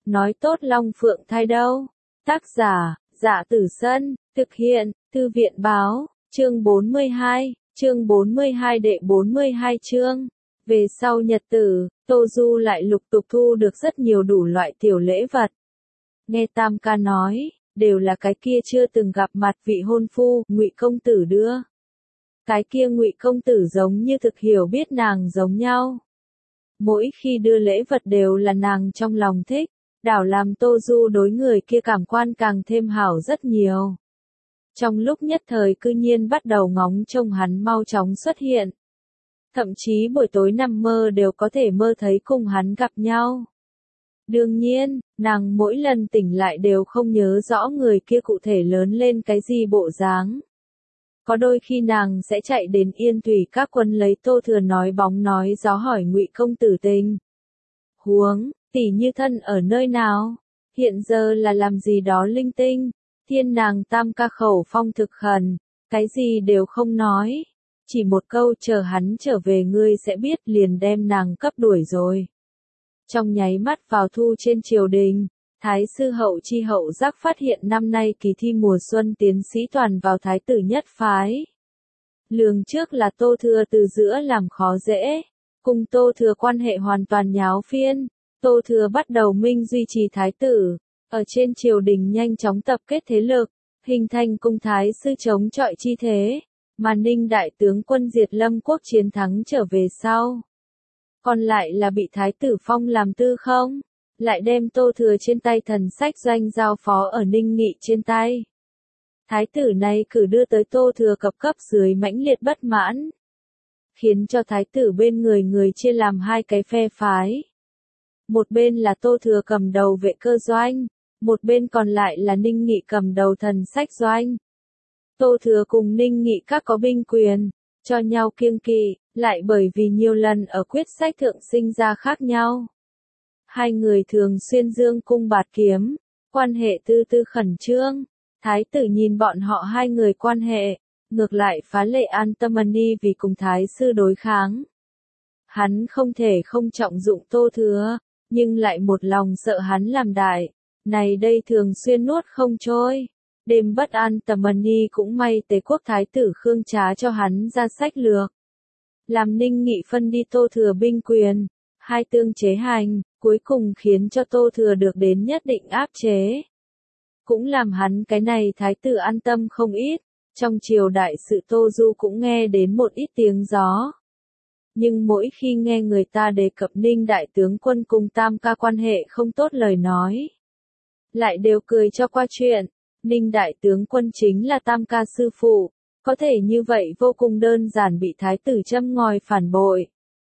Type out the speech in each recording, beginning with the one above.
nói tốt Long Phượng thai đâu. Tác giả, Dạ Tử Sân, thực hiện, Thư viện báo, chương 42 đệ 42 chương. Về sau nhật tử, Tô Du lại lục tục thu được rất nhiều đủ loại tiểu lễ vật. Nghe Tam ca nói, đều là cái kia chưa từng gặp mặt vị hôn phu, Ngụy công tử đưa. Cái kia Ngụy công tử giống như thực hiểu biết nàng giống nhau. Mỗi khi đưa lễ vật đều là nàng trong lòng thích, đảo làm Tô Du đối người kia cảm quan càng thêm hảo rất nhiều. Trong lúc nhất thời cư nhiên bắt đầu ngóng trông hắn mau chóng xuất hiện. Thậm chí buổi tối nằm mơ đều có thể mơ thấy cùng hắn gặp nhau. Đương nhiên, nàng mỗi lần tỉnh lại đều không nhớ rõ người kia cụ thể lớn lên cái gì bộ dáng. Có đôi khi nàng sẽ chạy đến Yên Thủy Các Quân lấy Tô Thừa nói bóng nói gió hỏi Ngụy công tử tình huống, tỷ như thân ở nơi nào, hiện giờ là làm gì đó linh tinh. Thiên nàng Tam ca khẩu phong thực khẩn, cái gì đều không nói, chỉ một câu chờ hắn trở về ngươi sẽ biết, liền đem nàng cấp đuổi rồi. Trong nháy mắt vào thu trên triều đình, Thái sư Hậu Chi Hậu Giác phát hiện năm nay kỳ thi mùa xuân tiến sĩ toàn vào thái tử nhất phái. Lường trước là Tô Thừa từ giữa làm khó dễ, cùng Tô Thừa quan hệ hoàn toàn nháo phiên. Tô Thừa bắt đầu minh duy trì thái tử, ở trên triều đình nhanh chóng tập kết thế lực, hình thành cung thái sư chống chọi chi thế, mà Ninh đại tướng quân diệt Lâm quốc chiến thắng trở về sau. Còn lại là bị thái tử phong làm tư không, lại đem Tô Thừa trên tay thần sách doanh giao phó ở Ninh Nghị trên tay. Thái tử này cử đưa tới Tô Thừa cấp dưới mãnh liệt bất mãn, khiến cho thái tử bên người chia làm hai cái phe phái. Một bên là Tô Thừa cầm đầu vệ cơ doanh, một bên còn lại là Ninh Nghị cầm đầu thần sách doanh. Tô Thừa cùng Ninh Nghị các có binh quyền, cho nhau kiêng kỵ, lại bởi vì nhiều lần ở quyết sách thượng sinh ra khác nhau. Hai người thường xuyên dương cung bạt kiếm, quan hệ tư khẩn trương. Thái tử nhìn bọn họ hai người quan hệ, ngược lại phá lệ an tâm đi vì cùng thái sư đối kháng. Hắn không thể không trọng dụng Tô Thừa, nhưng lại một lòng sợ hắn làm đại, này đây thường xuyên nuốt không trôi. Đêm bất an tầm đi cũng may Tề quốc thái tử Khương Trá cho hắn ra sách lược. Làm Ninh Nghị phân đi Tô Thừa binh quyền, hai tương chế hành, cuối cùng khiến cho Tô Thừa được đến nhất định áp chế. Cũng làm hắn cái này thái tử an tâm không ít, trong triều đại sự Tô Du cũng nghe đến một ít tiếng gió. Nhưng mỗi khi nghe người ta đề cập Ninh đại tướng quân cùng Tam ca quan hệ không tốt lời nói, lại đều cười cho qua chuyện. Ninh đại tướng quân chính là Tam ca sư phụ, có thể như vậy vô cùng đơn giản bị thái tử châm ngòi phản bội.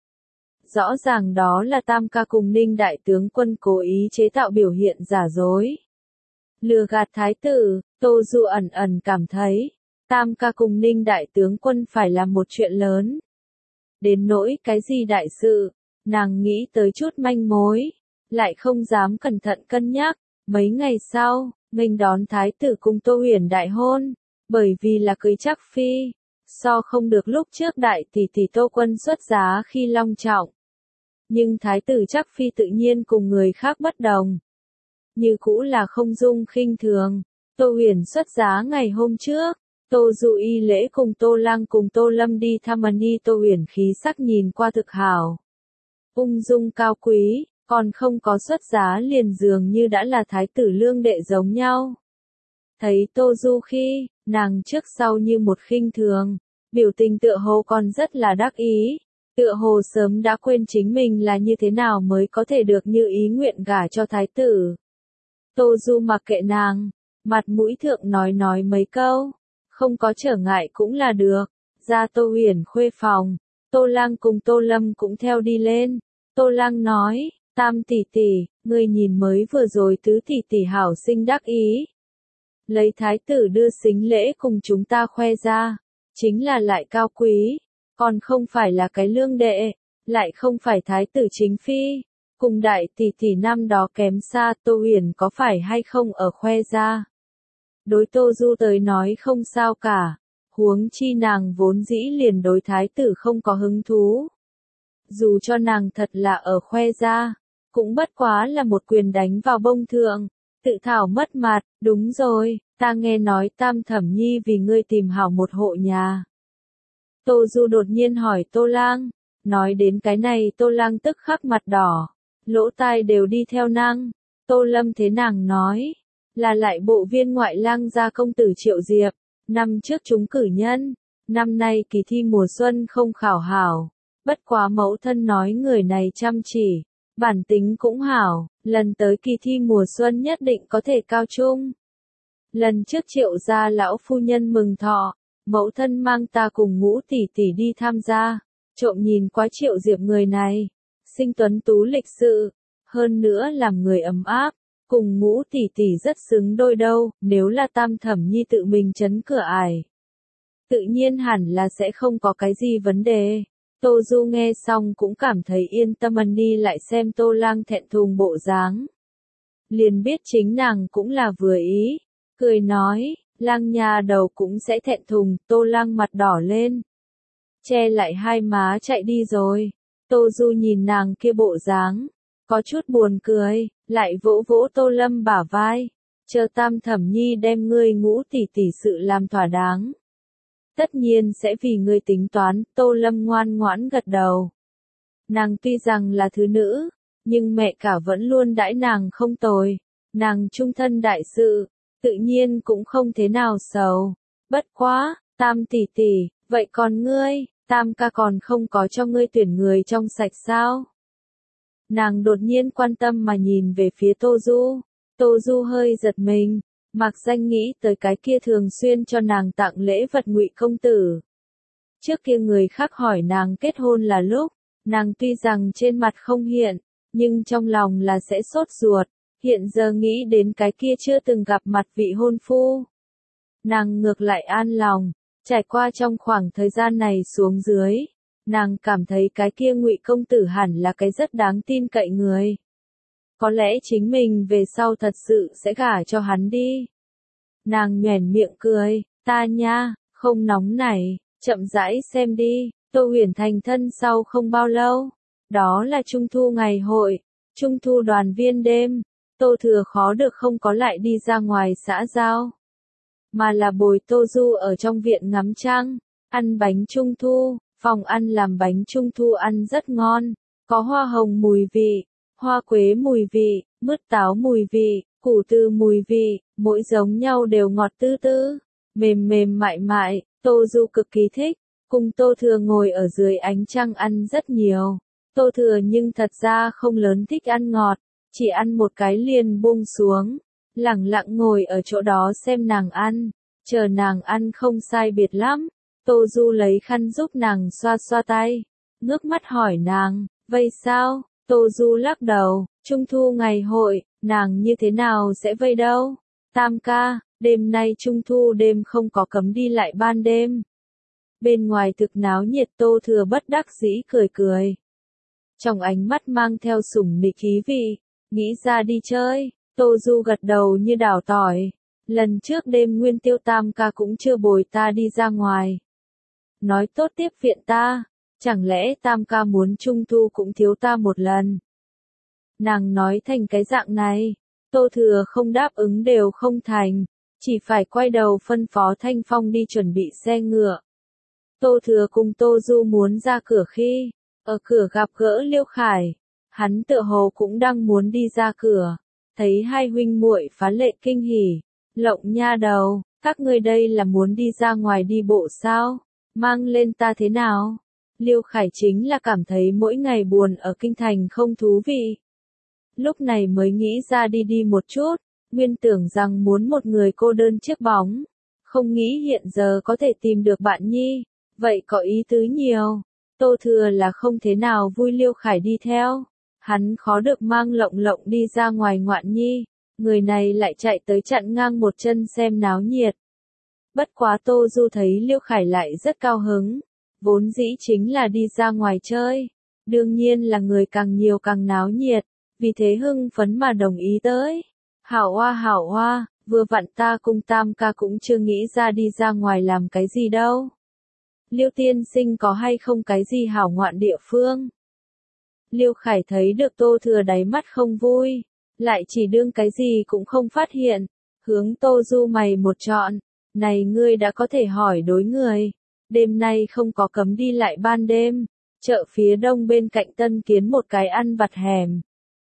Rõ ràng đó là Tam ca cùng Ninh đại tướng quân cố ý chế tạo biểu hiện giả dối, lừa gạt thái tử. Tô Du ẩn cảm thấy, Tam ca cùng Ninh đại tướng quân phải làm một chuyện lớn. Đến nỗi cái gì đại sự, nàng nghĩ tới chút manh mối, lại không dám cẩn thận cân nhắc. Mấy ngày sau, nghênh đón thái tử cùng Tô Huyền đại hôn, bởi vì là cưới chắc phi, so không được lúc trước đại tỷ tỷ Tô Quân xuất giá khi long trọng. Nhưng thái tử chắc phi tự nhiên cùng người khác bất đồng. Như cũ là không dung khinh thường. Tô Huyền xuất giá ngày hôm trước, Tô Du y lễ cùng Tô Lăng cùng Tô Lâm đi thăm đi. Tô Huyền khí sắc nhìn qua thực hảo, ung dung cao quý, còn không có xuất giá liền dường như đã là thái tử lương đệ giống nhau. Thấy Tô Du khi, nàng trước sau như một khinh thường, biểu tình tựa hồ còn rất là đắc ý, tựa hồ sớm đã quên chính mình là như thế nào mới có thể được như ý nguyện gả cho thái tử. Tô Du mặc kệ nàng, mặt mũi thượng nói mấy câu, không có trở ngại cũng là được. Ra Tô Huyền khuê phòng, Tô Lăng cùng Tô Lâm cũng theo đi lên. Tô Lăng nói, Tam tỷ tỷ, ngươi nhìn mới vừa rồi tứ tỷ tỷ hảo sinh đắc ý. Lấy thái tử đưa sính lễ cùng chúng ta khoe ra, chính là lại cao quý, còn không phải là cái lương đệ, lại không phải thái tử chính phi, cùng đại tỷ tỷ năm đó kém xa. Tô Huyền có phải hay không ở khoe ra? Đối Tô Du tới nói không sao cả, huống chi nàng vốn dĩ liền đối thái tử không có hứng thú. Dù cho nàng thật là ở khoe ra, cũng bất quá là một quyền đánh vào bông thượng, tự thảo mất mặt, đúng rồi, ta nghe nói Tam Thẩm Nhi vì ngươi tìm hảo một hộ nhà. Tô Du đột nhiên hỏi Tô Lang, nói đến cái này Tô Lang tức khắc mặt đỏ, lỗ tai đều đi theo nàng. Tô Lâm thế nàng nói, là lại bộ viên ngoại lang gia công tử Triệu Diệp, năm trước trúng cử nhân, năm nay kỳ thi mùa xuân không khảo hảo, bất quá mẫu thân nói người này chăm chỉ, bản tính cũng hảo, lần tới kỳ thi mùa xuân nhất định có thể cao trung. Lần trước Triệu gia lão phu nhân mừng thọ, mẫu thân mang ta cùng Ngũ tỷ tỷ đi tham gia, trộm nhìn qua Triệu Diệp người này, sinh tuấn tú lịch sự, hơn nữa làm người ấm áp, cùng Ngũ tỷ tỷ rất xứng đôi đâu, nếu là Tam Thẩm Nhi tự mình chấn cửa ải. Tự nhiên hẳn là sẽ không có cái gì vấn đề. Tô Du nghe xong cũng cảm thấy yên tâm, đi lại xem Tô Lang thẹn thùng bộ dáng. Liền biết chính nàng cũng là vừa ý, cười nói, Lang nhà đầu cũng sẽ thẹn thùng. Tô Lang mặt đỏ lên, che lại hai má chạy đi rồi. Tô Du nhìn nàng kia bộ dáng, có chút buồn cười, lại vỗ vỗ Tô Lâm bả vai, chờ Tam Thẩm Nhi đem ngươi Ngũ tỷ tỷ sự làm thỏa đáng, tất nhiên sẽ vì ngươi tính toán. Tô Lâm ngoan ngoãn gật đầu. Nàng tuy rằng là thứ nữ, nhưng mẹ cả vẫn luôn đãi nàng không tồi, nàng trung thân đại sự, tự nhiên cũng không thế nào sầu. Bất quá, Tam tỷ tỷ, vậy còn ngươi, Tam ca còn không có cho ngươi tuyển người trong sạch sao? Nàng đột nhiên quan tâm mà nhìn về phía Tô Du. Tô Du hơi giật mình, mặc danh nghĩ tới cái kia thường xuyên cho nàng tặng lễ vật Ngụy công tử. Trước kia người khác hỏi nàng kết hôn là lúc, nàng tuy rằng trên mặt không hiện, nhưng trong lòng là sẽ sốt ruột, hiện giờ nghĩ đến cái kia chưa từng gặp mặt vị hôn phu. Nàng ngược lại an lòng, trải qua trong khoảng thời gian này xuống dưới, nàng cảm thấy cái kia Ngụy công tử hẳn là cái rất đáng tin cậy người. Có lẽ chính mình về sau thật sự sẽ gả cho hắn đi. Nàng nhoẻn miệng cười, ta nha, không nóng này, chậm rãi xem đi. Tô Huyền thành thân sau không bao lâu, đó là Trung thu ngày hội, Trung thu đoàn viên đêm. Tô Thừa khó được không có lại đi ra ngoài xã giao, mà là bồi Tô Du ở trong viện ngắm trăng, ăn bánh Trung thu. Phòng ăn làm bánh Trung thu ăn rất ngon, có hoa hồng mùi vị, hoa quế mùi vị, mứt táo mùi vị, củ từ mùi vị, mỗi giống nhau đều ngọt tư tư, mềm mềm mại mại. Tô Du cực kỳ thích, cùng Tô Thừa ngồi ở dưới ánh trăng ăn rất nhiều. Tô Thừa nhưng thật ra không lớn thích ăn ngọt, chỉ ăn một cái liền buông xuống, lẳng lặng ngồi ở chỗ đó xem nàng ăn, chờ nàng ăn không sai biệt lắm. Tô Du lấy khăn giúp nàng xoa xoa tay, ngước mắt hỏi nàng, vây sao? Tô Du lắc đầu, Trung thu ngày hội, nàng như thế nào sẽ vây đâu? Tam ca, đêm nay Trung thu đêm không có cấm đi lại ban đêm. Bên ngoài thực náo nhiệt. Tô Thừa bất đắc dĩ cười cười, trong ánh mắt mang theo sủng nịch khí vị, nghĩ ra đi chơi. Tô Du gật đầu như đảo tỏi, lần trước đêm nguyên tiêu Tam ca cũng chưa bồi ta đi ra ngoài. Nói tốt tiếp viện ta, chẳng lẽ Tam ca muốn Trung thu cũng thiếu ta một lần? Nàng nói thành cái dạng này, Tô Thừa không đáp ứng đều không thành, chỉ phải quay đầu phân phó Thanh Phong đi chuẩn bị xe ngựa. Tô Thừa cùng Tô Du muốn ra cửa khi, ở cửa gặp gỡ Liêu Khải, hắn tựa hồ cũng đang muốn đi ra cửa, thấy hai huynh muội phá lệ kinh hỉ, Lộng nha đầu, các ngươi đây là muốn đi ra ngoài đi bộ sao? Mang lên ta thế nào? Liêu Khải chính là cảm thấy mỗi ngày buồn ở kinh thành không thú vị. Lúc này mới nghĩ ra đi đi một chút, nguyên tưởng rằng muốn một người cô đơn chiếc bóng. Không nghĩ hiện giờ có thể tìm được bạn nhi, vậy có ý tứ nhiều. Tô Thừa là không thế nào vui Liêu Khải đi theo. Hắn khó được mang Lộng Lộng đi ra ngoài ngoạn nhi, người này lại chạy tới chặn ngang một chân xem náo nhiệt. Bất quá Tô Du thấy Liêu Khải lại rất cao hứng, vốn dĩ chính là đi ra ngoài chơi, đương nhiên là người càng nhiều càng náo nhiệt, vì thế hưng phấn mà đồng ý tới. Hảo oa, vừa vặn ta cùng Tam ca cũng chưa nghĩ ra đi ra ngoài làm cái gì đâu. Liêu tiên sinh có hay không cái gì hảo ngoạn địa phương? Liêu Khải thấy được Tô Thừa đáy mắt không vui, lại chỉ đương cái gì cũng không phát hiện, hướng Tô Du mày một trọn, này ngươi đã có thể hỏi đối người, đêm nay không có cấm đi lại ban đêm, chợ phía đông bên cạnh Tân Kiến một cái ăn vặt hẻm.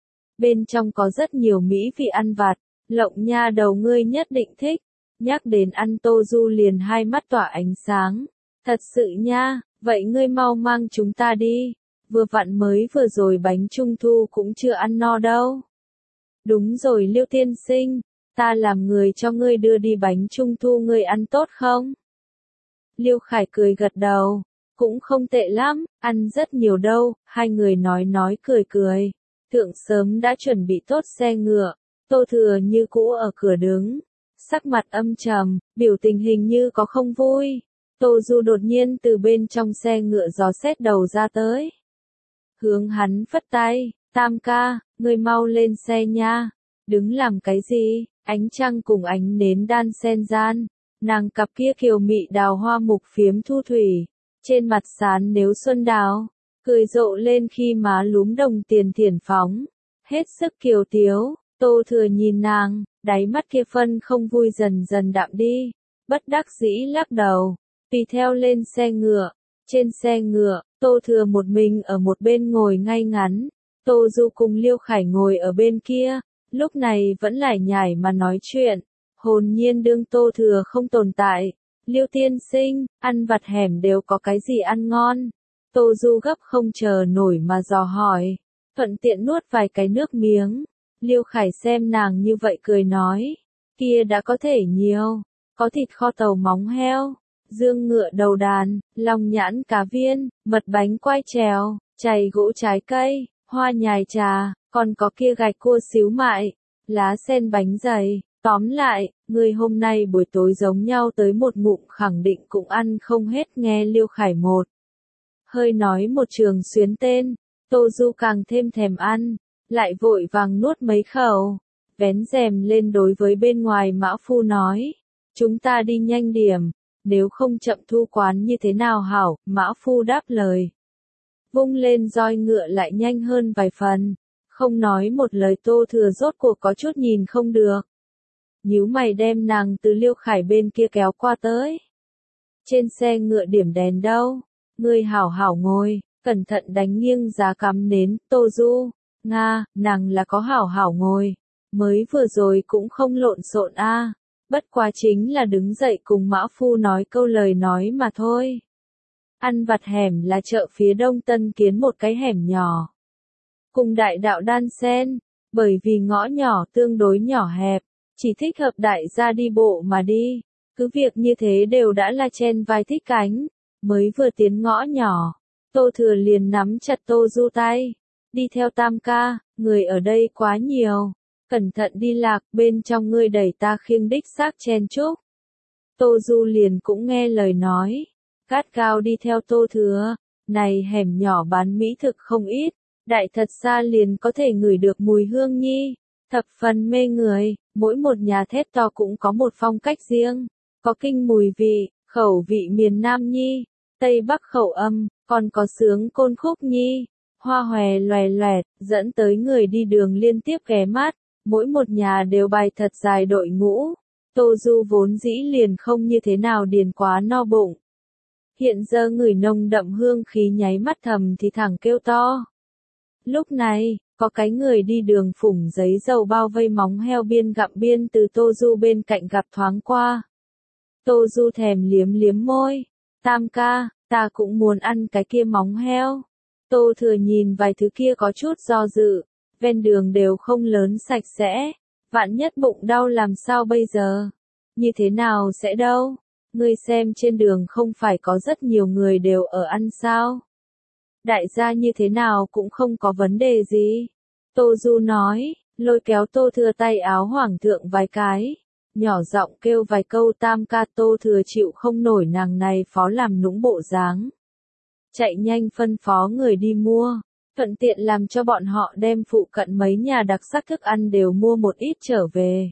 Bên trong có rất nhiều mỹ vị ăn vặt, Lộng nha đầu ngươi nhất định thích, nhắc đến ăn Tô Du liền hai mắt tỏa ánh sáng, thật sự nha, vậy ngươi mau mang chúng ta đi, vừa vặn mới vừa rồi bánh trung thu cũng chưa ăn no đâu. Đúng rồi Liêu tiên sinh, ta làm người cho ngươi đưa đi bánh trung thu ngươi ăn tốt không? Liêu Khải cười gật đầu, cũng không tệ lắm, ăn rất nhiều đâu, hai người nói cười cười. Thượng sớm đã chuẩn bị tốt xe ngựa, Tô Thừa như cũ ở cửa đứng, sắc mặt âm trầm, biểu tình hình như có không vui. Tô Du đột nhiên từ bên trong xe ngựa dò xét đầu ra tới. Hướng hắn phất tay, Tam ca, ngươi mau lên xe nha, đứng làm cái gì, ánh trăng cùng ánh nến đan xen gian, nàng cặp kia kiều mị đào hoa mục phiếm thu thủy, trên mặt sán nếu xuân đào, cười rộ lên khi má lúm đồng tiền thiển phóng, hết sức kiều tiếu, Tô Thừa nhìn nàng, đáy mắt kia phân không vui dần dần đạm đi, bất đắc dĩ lắc đầu, tùy theo lên xe ngựa, trên xe ngựa, Tô Thừa một mình ở một bên ngồi ngay ngắn, Tô Du cùng Liêu Khải ngồi ở bên kia, lúc này vẫn lải nhải mà nói chuyện, hồn nhiên đương Tô Thừa không tồn tại. Liêu tiên sinh, ăn vặt hẻm đều có cái gì ăn ngon? Tô Du gấp không chờ nổi mà dò hỏi, thuận tiện nuốt vài cái nước miếng. Liêu Khải xem nàng như vậy cười nói, kia đã có thể nhiều, có thịt kho tàu móng heo, dương ngựa đầu đàn, lòng nhãn cá viên, mật bánh quai trèo, chày gỗ trái cây, hoa nhài trà, còn có kia gạch cua xíu mại, lá sen bánh dày. Tóm lại, người hôm nay buổi tối giống nhau tới một ngụm khẳng định cũng ăn không hết nghe Liêu Khải một. Hơi nói một trường xuyến tên, Tô Du càng thêm thèm ăn, lại vội vàng nuốt mấy khẩu, vén rèm lên đối với bên ngoài Mã Phu nói, chúng ta đi nhanh điểm, nếu không chậm thu quán như thế nào hảo, Mã Phu đáp lời. Vung lên roi ngựa lại nhanh hơn vài phần, không nói một lời Tô Thừa rốt cuộc có chút nhìn không được. Nhíu mày đem nàng từ Liêu Khải bên kia kéo qua tới. Trên xe ngựa điểm đèn đâu? Ngươi hảo hảo ngồi, cẩn thận đánh nghiêng giá cắm nến, Tô Du. Nga, nàng là có hảo hảo ngồi. Mới vừa rồi cũng không lộn xộn a, bất quá chính là đứng dậy cùng Mã Phu nói câu lời nói mà thôi. Ăn vặt hẻm là chợ phía đông Tân Kiến một cái hẻm nhỏ. Cùng đại đạo đan sen, bởi vì ngõ nhỏ tương đối nhỏ hẹp. Chỉ thích hợp đại gia đi bộ mà đi, cứ việc như thế đều đã là chen vai thích cánh, mới vừa tiến ngõ nhỏ, Tô Thừa liền nắm chặt Tô Du tay, đi theo Tam ca, người ở đây quá nhiều, cẩn thận đi lạc, bên trong ngươi đẩy ta khiêng đích xác chen chúc. Tô Du liền cũng nghe lời nói, gắt gao đi theo Tô Thừa, này hẻm nhỏ bán mỹ thực không ít, đại thật xa liền có thể ngửi được mùi hương nhi. Thập phần mê người, mỗi một nhà thét to cũng có một phong cách riêng, có kinh mùi vị, khẩu vị miền Nam nhi, Tây Bắc khẩu âm, còn có sướng côn khúc nhi, hoa hòe loè loẹt, dẫn tới người đi đường liên tiếp ghé mắt, mỗi một nhà đều bày thật dài đội ngũ. Tô Du vốn dĩ liền không như thế nào điền quá no bụng. Hiện giờ người nồng đậm hương khí nháy mắt thầm thì thẳng kêu to. Lúc này, có cái người đi đường phủng giấy dầu bao vây móng heo biên gặm biên từ Tô Du bên cạnh gặp thoáng qua. Tô Du thèm liếm liếm môi. Tam ca, ta cũng muốn ăn cái kia móng heo. Tô Thừa nhìn vài thứ kia có chút do dự. Ven đường đều không lớn sạch sẽ. Vạn nhất bụng đau làm sao bây giờ? Như thế nào sẽ đâu? Ngươi xem trên đường không phải có rất nhiều người đều ở ăn sao? Đại gia như thế nào cũng không có vấn đề gì. Tô Du nói, lôi kéo Tô Thừa tay áo hoàng thượng vài cái, nhỏ giọng kêu vài câu Tam ca. Tô Thừa chịu không nổi nàng này phó làm nũng bộ dáng. Chạy nhanh phân phó người đi mua, thuận tiện làm cho bọn họ đem phụ cận mấy nhà đặc sắc thức ăn đều mua một ít trở về.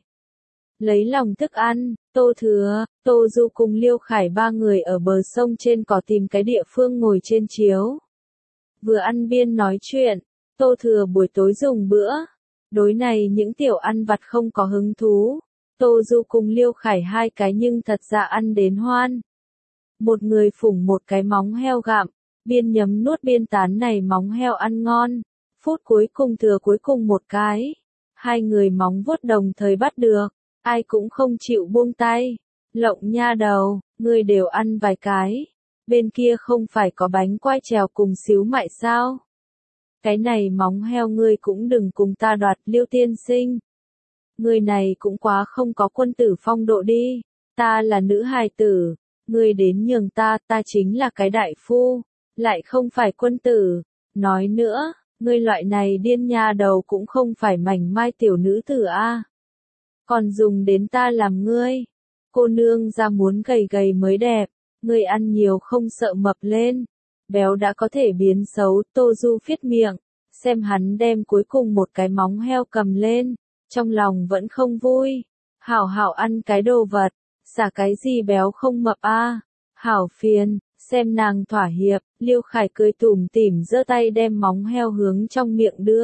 Lấy lòng thức ăn, Tô Thừa, Tô Du cùng Liêu Khải ba người ở bờ sông trên cỏ tìm cái địa phương ngồi trên chiếu. Vừa ăn biên nói chuyện, Tô Thừa buổi tối dùng bữa. Đối này những tiểu ăn vặt không có hứng thú. Tô Du cùng Liêu Khải hai cái nhưng thật ra ăn đến hoan. Một người phủng một cái móng heo gặm, biên nhấm nuốt biên tán này móng heo ăn ngon. Phút cuối cùng Thừa cuối cùng một cái. Hai người móng vuốt đồng thời bắt được, ai cũng không chịu buông tay. Lộng nha đầu, ngươi đều ăn vài cái. Bên kia không phải có bánh quai trèo cùng xíu mại sao? Cái này móng heo ngươi cũng đừng cùng ta đoạt, Liêu tiên sinh. Ngươi này cũng quá không có quân tử phong độ đi. Ta là nữ hài tử, ngươi đến nhường ta, ta chính là cái đại phu, lại không phải quân tử. Nói nữa, ngươi loại này điên nha đầu cũng không phải mảnh mai tiểu nữ tử a. Còn dùng đến ta làm ngươi. Cô nương ra muốn gầy gầy mới đẹp, ngươi ăn nhiều không sợ mập lên. Béo đã có thể biến xấu, Tô Du phiết miệng, xem hắn đem cuối cùng một cái móng heo cầm lên, trong lòng vẫn không vui. Hảo hảo ăn cái đồ vật, xả cái gì béo không mập a. Hảo phiền, xem nàng thỏa hiệp, Liêu Khải cười tủm tỉm giơ tay đem móng heo hướng trong miệng đưa.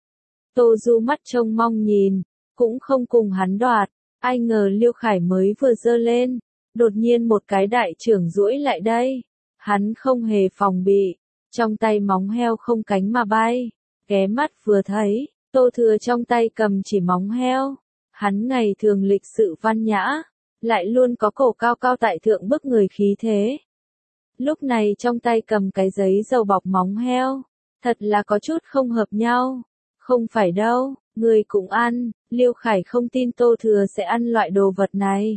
Tô Du mắt trông mong nhìn, cũng không cùng hắn đoạt, ai ngờ Liêu Khải mới vừa giơ lên, đột nhiên một cái đại trưởng duỗi lại đây. Hắn không hề phòng bị, trong tay móng heo không cánh mà bay, ghé mắt vừa thấy, Tô Thừa trong tay cầm chỉ móng heo. Hắn ngày thường lịch sự văn nhã, lại luôn có cổ cao cao tại thượng bức người khí thế. Lúc này trong tay cầm cái giấy dầu bọc móng heo, thật là có chút không hợp nhau. Không phải đâu, người cũng ăn, Liêu Khải không tin Tô Thừa sẽ ăn loại đồ vật này.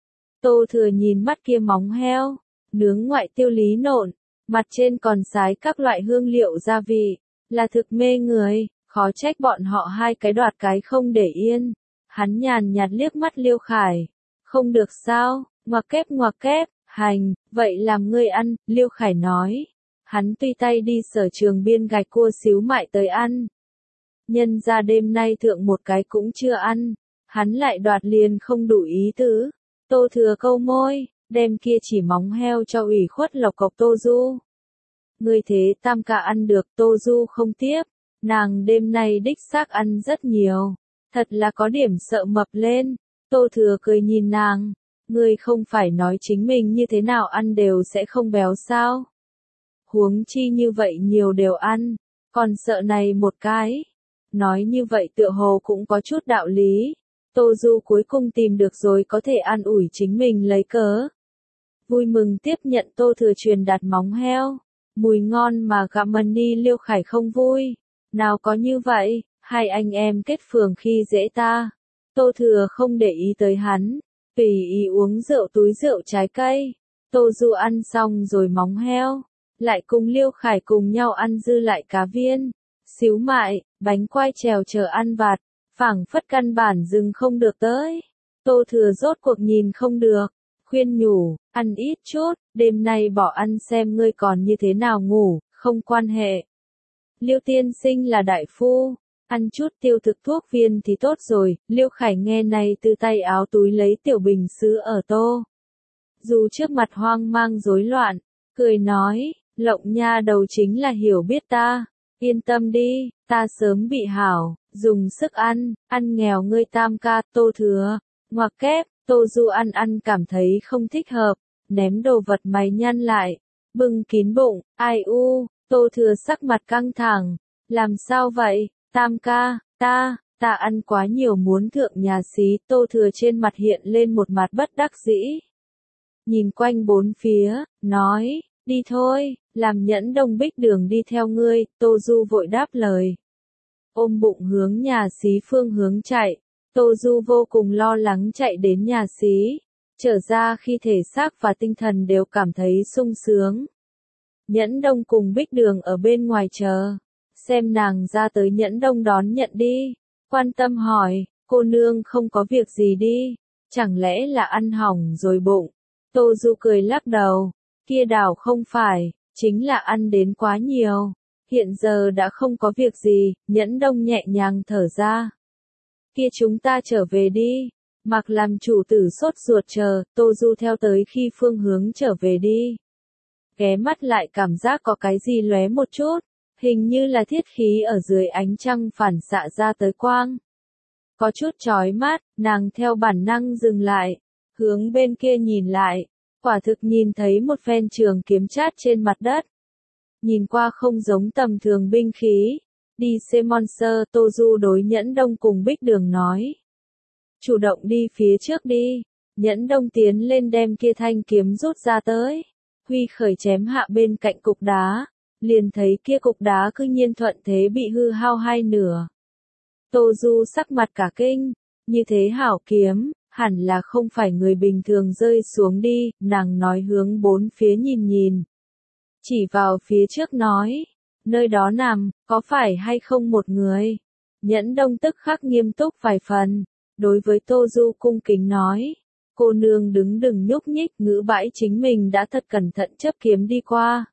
Tô Thừa nhìn mắt kia móng heo, nướng ngoại tiêu lý nộn, mặt trên còn sái các loại hương liệu gia vị, là thực mê người, khó trách bọn họ hai cái đoạt cái không để yên. Hắn nhàn nhạt liếc mắt Liêu Khải, không được sao, ngoặc kép, hành, vậy làm ngươi ăn, Liêu Khải nói. Hắn tùy tay đi sở trường biên gạch cua xíu mại tới ăn. Nhân ra đêm nay thượng một cái cũng chưa ăn, hắn lại đoạt liền không đủ ý tứ. Tô Thừa câu môi, đem kia chỉ móng heo cho ủy khuất lộc cộc Tô Du. Ngươi thế tam ca ăn được, Tô Du không tiếp, nàng đêm nay đích xác ăn rất nhiều, thật là có điểm sợ mập lên. Tô Thừa cười nhìn nàng, ngươi không phải nói chính mình như thế nào ăn đều sẽ không béo sao? Huống chi như vậy nhiều đều ăn, còn sợ này một cái. Nói như vậy tựa hồ cũng có chút đạo lý. Tô Du cuối cùng tìm được rồi có thể an ủi chính mình lấy cớ. Vui mừng tiếp nhận Tô Thừa truyền đạt móng heo. Mùi ngon mà gặm mần đi. Liêu Khải không vui. Nào có như vậy, hai anh em kết phường khi dễ ta. Tô Thừa không để ý tới hắn, tùy ý uống rượu túi rượu trái cây. Tô Du ăn xong rồi móng heo, lại cùng Liêu Khải cùng nhau ăn dư lại cá viên, xíu mại, bánh quai trèo chờ ăn vặt, phảng phất căn bản dừng không được tới. Tô Thừa rốt cuộc nhìn không được, khuyên nhủ, ăn ít chút, đêm nay bỏ ăn xem ngươi còn như thế nào ngủ, không quan hệ. Liêu tiên sinh là đại phu, ăn chút tiêu thực thuốc viên thì tốt rồi. Liêu Khải nghe này từ tay áo túi lấy tiểu bình sứ ở Tô Du trước mặt hoang mang rối loạn, cười nói, Lộng nha đầu chính là hiểu biết ta, yên tâm đi, ta sớm bị hảo, dùng sức ăn nghèo ngươi tam ca. Tô Thừa, ngoặc kép, Tô Du ăn cảm thấy không thích hợp, ném đồ vật mày nhăn lại, bưng kín bụng, ai u. Tô Thừa sắc mặt căng thẳng, làm sao vậy, tam ca, ta ăn quá nhiều muốn thượng nhà xí. Tô Thừa trên mặt hiện lên một mặt bất đắc dĩ. Nhìn quanh bốn phía, nói, đi thôi, làm Nhẫn Đông Bích Đường đi theo ngươi. Tô Du vội đáp lời. Ôm bụng hướng nhà xí phương hướng chạy, Tô Du vô cùng lo lắng chạy đến nhà xí. Trở ra khi thể xác và tinh thần đều cảm thấy sung sướng. Nhẫn Đông cùng Bích Đường ở bên ngoài chờ, xem nàng ra tới Nhẫn Đông đón nhận đi, quan tâm hỏi, cô nương không có việc gì đi, chẳng lẽ là ăn hỏng rồi bụng. Tô Du cười lắc đầu, kia đảo không phải, chính là ăn đến quá nhiều, hiện giờ đã không có việc gì. Nhẫn Đông nhẹ nhàng thở ra. Kia chúng ta trở về đi, mặc làm chủ tử sốt ruột chờ. Tô Du theo tới khi phương hướng trở về đi. Ghé mắt lại cảm giác có cái gì lóe một chút, hình như là thiết khí ở dưới ánh trăng phản xạ ra tới quang. Có chút chói mắt, nàng theo bản năng dừng lại, hướng bên kia nhìn lại, quả thực nhìn thấy một phen trường kiếm chát trên mặt đất. Nhìn qua không giống tầm thường binh khí. Đi xe Monster, Tô Du đối Nhẫn Đông cùng Bích Đường nói. Chủ động đi phía trước đi. Nhẫn Đông tiến lên đem kia thanh kiếm rút ra tới. Huy khởi chém hạ bên cạnh cục đá. Liền thấy kia cục đá cư nhiên thuận thế bị hư hao hai nửa. Tô Du sắc mặt cả kinh. Như thế hảo kiếm, hẳn là không phải người bình thường rơi xuống đi. Nàng nói hướng bốn phía nhìn nhìn. Chỉ vào phía trước nói. Nơi đó nằm, có phải hay không một người? Nhẫn Đông tức khắc nghiêm túc vài phần. Đối với Tô Du cung kính nói. Cô nương đứng đừng nhúc nhích, ngữ bãi chính mình đã thật cẩn thận chấp kiếm đi qua.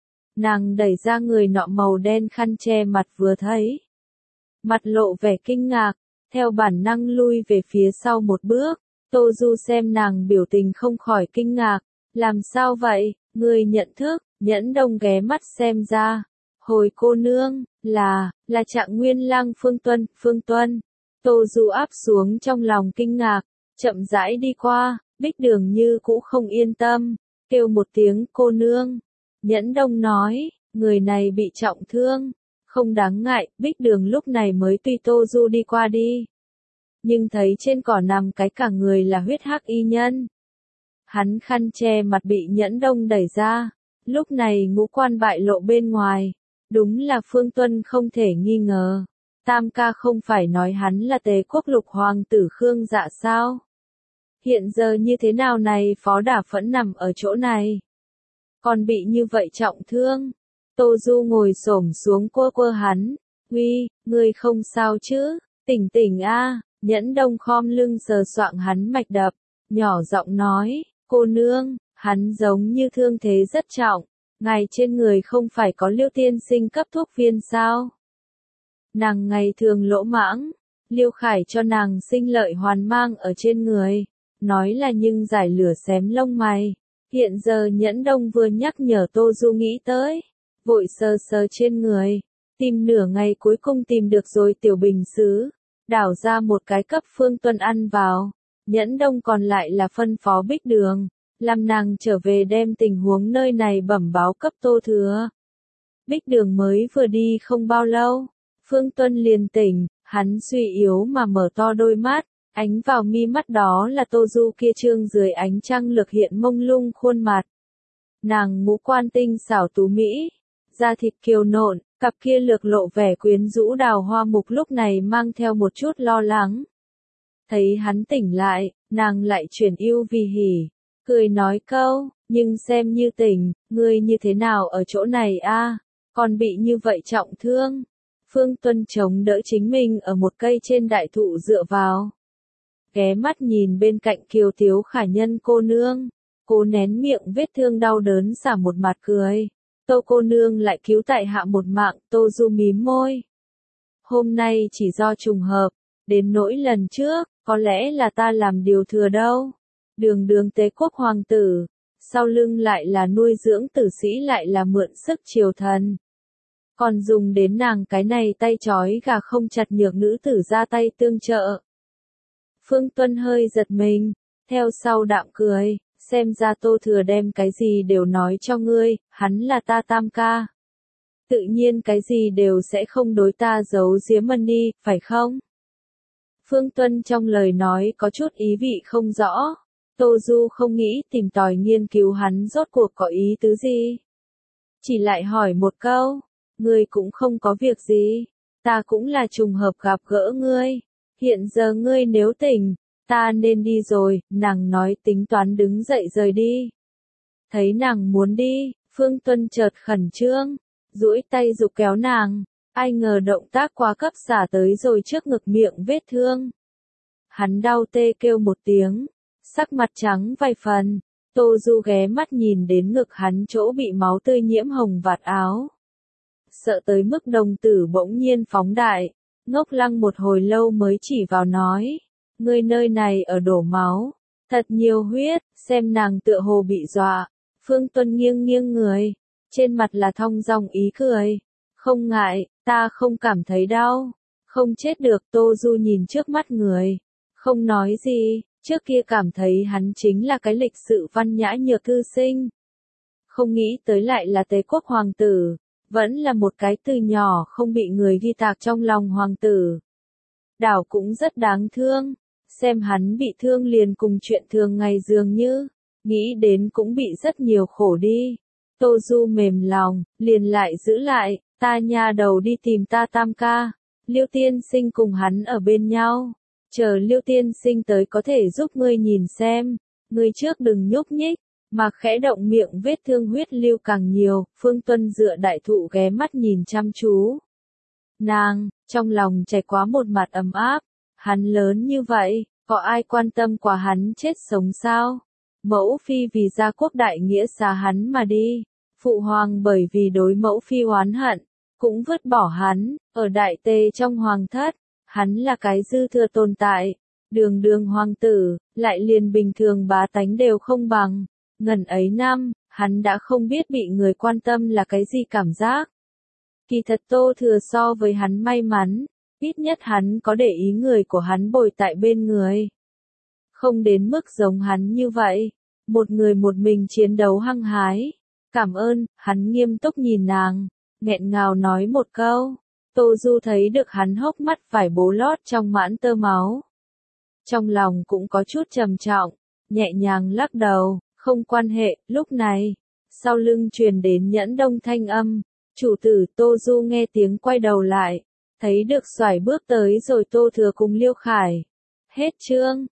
Nàng đẩy ra người nọ màu đen khăn che mặt vừa thấy. Mặt lộ vẻ kinh ngạc, theo bản năng lui về phía sau một bước. Tô Du xem nàng biểu tình không khỏi kinh ngạc. Làm sao vậy, người nhận thức? Nhẫn Đông ghé mắt xem ra. Hồi cô nương, là Trạng Nguyên Lang Phương Tuân. Tô Du áp xuống trong lòng kinh ngạc, chậm rãi đi qua, Bích Đường như cũ không yên tâm, kêu một tiếng cô nương. Nhẫn Đông nói, người này bị trọng thương, không đáng ngại, Bích Đường lúc này mới tùy Tô Du đi qua đi. Nhưng thấy trên cỏ nằm cái cả người là huyết hắc y nhân. Hắn khăn che mặt bị Nhẫn Đông đẩy ra, lúc này ngũ quan bại lộ bên ngoài. Đúng là Phương Tuân không thể nghi ngờ. Tam ca không phải nói hắn là Tề quốc lục hoàng tử Khương Dạ sao? Hiện giờ như thế nào này Phó Đả Phẫn nằm ở chỗ này? Còn bị như vậy trọng thương. Tô Du ngồi xổm xuống quơ hắn. Huy, ngươi không sao chứ? Tỉnh tỉnh a. Nhẫn Đông khom lưng sờ soạng hắn mạch đập. Nhỏ giọng nói, cô nương, hắn giống như thương thế rất trọng. Ngài trên người không phải có Liêu tiên sinh cấp thuốc viên sao? Nàng ngày thường lỗ mãng, Liêu Khải cho nàng sinh lợi hoàn mang ở trên người, nói là nhưng giải lửa xém lông mày. Hiện giờ Nhẫn Đông vừa nhắc nhở Tô Du nghĩ tới, vội sờ sờ trên người, tìm nửa ngày cuối cùng tìm được rồi tiểu bình sứ, đảo ra một cái cấp Phương Tuân ăn vào. Nhẫn Đông còn lại là phân phó Bích Đường. Làm nàng trở về đem tình huống nơi này bẩm báo cấp Tô Thừa. Bích Đường mới vừa đi không bao lâu, Phương Tuân liền tỉnh, hắn suy yếu mà mở to đôi mắt, ánh vào mi mắt đó là Tô Du kia trương dưới ánh trăng lực hiện mông lung khuôn mặt. Nàng ngũ quan tinh xảo tú mỹ, da thịt kiều nộn, cặp kia lược lộ vẻ quyến rũ đào hoa mục lúc này mang theo một chút lo lắng. Thấy hắn tỉnh lại, nàng lại chuyển ưu vì hỉ. Cười nói câu, nhưng xem như tỉnh, ngươi như thế nào ở chỗ này a? Còn bị như vậy trọng thương. Phương Tuân chống đỡ chính mình ở một cây trên đại thụ dựa vào. Ghé mắt nhìn bên cạnh kiều tiếu khả nhân cô nương. Cô nén miệng vết thương đau đớn xả một mặt cười. Tô cô nương lại cứu tại hạ một mạng, Tô Du mím môi. Hôm nay chỉ do trùng hợp, đến nỗi lần trước, có lẽ là ta làm điều thừa đâu. Đường Tế quốc hoàng tử, sau lưng lại là nuôi dưỡng tử sĩ lại là mượn sức triều thần. Còn dùng đến nàng cái này tay trói gà không chặt nhược nữ tử ra tay tương trợ. Phương Tuân hơi giật mình, theo sau đạm cười, xem ra Tô Thừa đem cái gì đều nói cho ngươi, hắn là ta tam ca. Tự nhiên cái gì đều sẽ không đối ta giấu giếm mân đi, phải không? Phương Tuân trong lời nói có chút ý vị không rõ. Tô Du không nghĩ tìm tòi nghiên cứu hắn rốt cuộc có ý tứ gì. Chỉ lại hỏi một câu, ngươi cũng không có việc gì, ta cũng là trùng hợp gặp gỡ ngươi, hiện giờ ngươi nếu tỉnh, ta nên đi rồi, nàng nói tính toán đứng dậy rời đi. Thấy nàng muốn đi, Phương Tuân chợt khẩn trương, duỗi tay giục kéo nàng, ai ngờ động tác quá cấp xả tới rồi trước ngực miệng vết thương. Hắn đau tê kêu một tiếng. Sắc mặt trắng vài phần, Tô Du ghé mắt nhìn đến ngực hắn chỗ bị máu tươi nhiễm hồng vạt áo. Sợ tới mức đồng tử bỗng nhiên phóng đại, ngốc lăng một hồi lâu mới chỉ vào nói, ngươi nơi này ở đổ máu, thật nhiều huyết, xem nàng tựa hồ bị dọa. Phương Tuân nghiêng nghiêng người, trên mặt là thong dong ý cười, Không ngại, ta không cảm thấy đau. Không chết được. Tô Du nhìn trước mắt người. Không nói gì, trước kia cảm thấy hắn chính là cái lịch sự văn nhã nhược thư sinh. Không nghĩ tới lại là Tế quốc hoàng tử. Vẫn là một cái từ nhỏ không bị người ghi tạc trong lòng hoàng tử. Đảo cũng rất đáng thương. Xem hắn bị thương liền cùng chuyện thường ngày dường như. Nghĩ đến cũng bị rất nhiều khổ đi. Tô Du mềm lòng, liền lại giữ lại, ta nha đầu đi tìm ta tam ca. Liêu tiên sinh cùng hắn ở bên nhau. Chờ Liêu tiên sinh tới có thể giúp ngươi nhìn xem. Ngươi trước đừng nhúc nhích, mà khẽ động miệng vết thương huyết lưu càng nhiều. Phương Tuân dựa đại thụ ghé mắt nhìn chăm chú. Nàng, trong lòng chảy quá một mặt ấm áp. Hắn lớn như vậy, có ai quan tâm qua hắn chết sống sao? Mẫu phi vì gia quốc đại nghĩa xá hắn mà đi. Phụ hoàng bởi vì đối mẫu phi oán hận, cũng vứt bỏ hắn, ở đại tề trong hoàng thất, hắn là cái dư thừa tồn tại, đường đường hoàng tử, lại liền bình thường bá tánh đều không bằng, ngần ấy năm, hắn đã không biết bị người quan tâm là cái gì cảm giác. Kỳ thật Tô Thừa so với hắn may mắn, ít nhất hắn có để ý người của hắn bồi tại bên người. Không đến mức giống hắn như vậy, một người một mình chiến đấu hăng hái. Cảm ơn, hắn nghiêm túc nhìn nàng, nghẹn ngào nói một câu. Tô Du thấy được hắn hốc mắt vải bố lót trong mãn tơ máu. Trong lòng cũng có chút trầm trọng, nhẹ nhàng lắc đầu, không quan hệ. Lúc này, sau lưng truyền đến Nhẫn Đông thanh âm, chủ tử. Tô Du nghe tiếng quay đầu lại, thấy được Soải bước tới rồi Tô Thừa cùng Liêu Khải. Hết chương.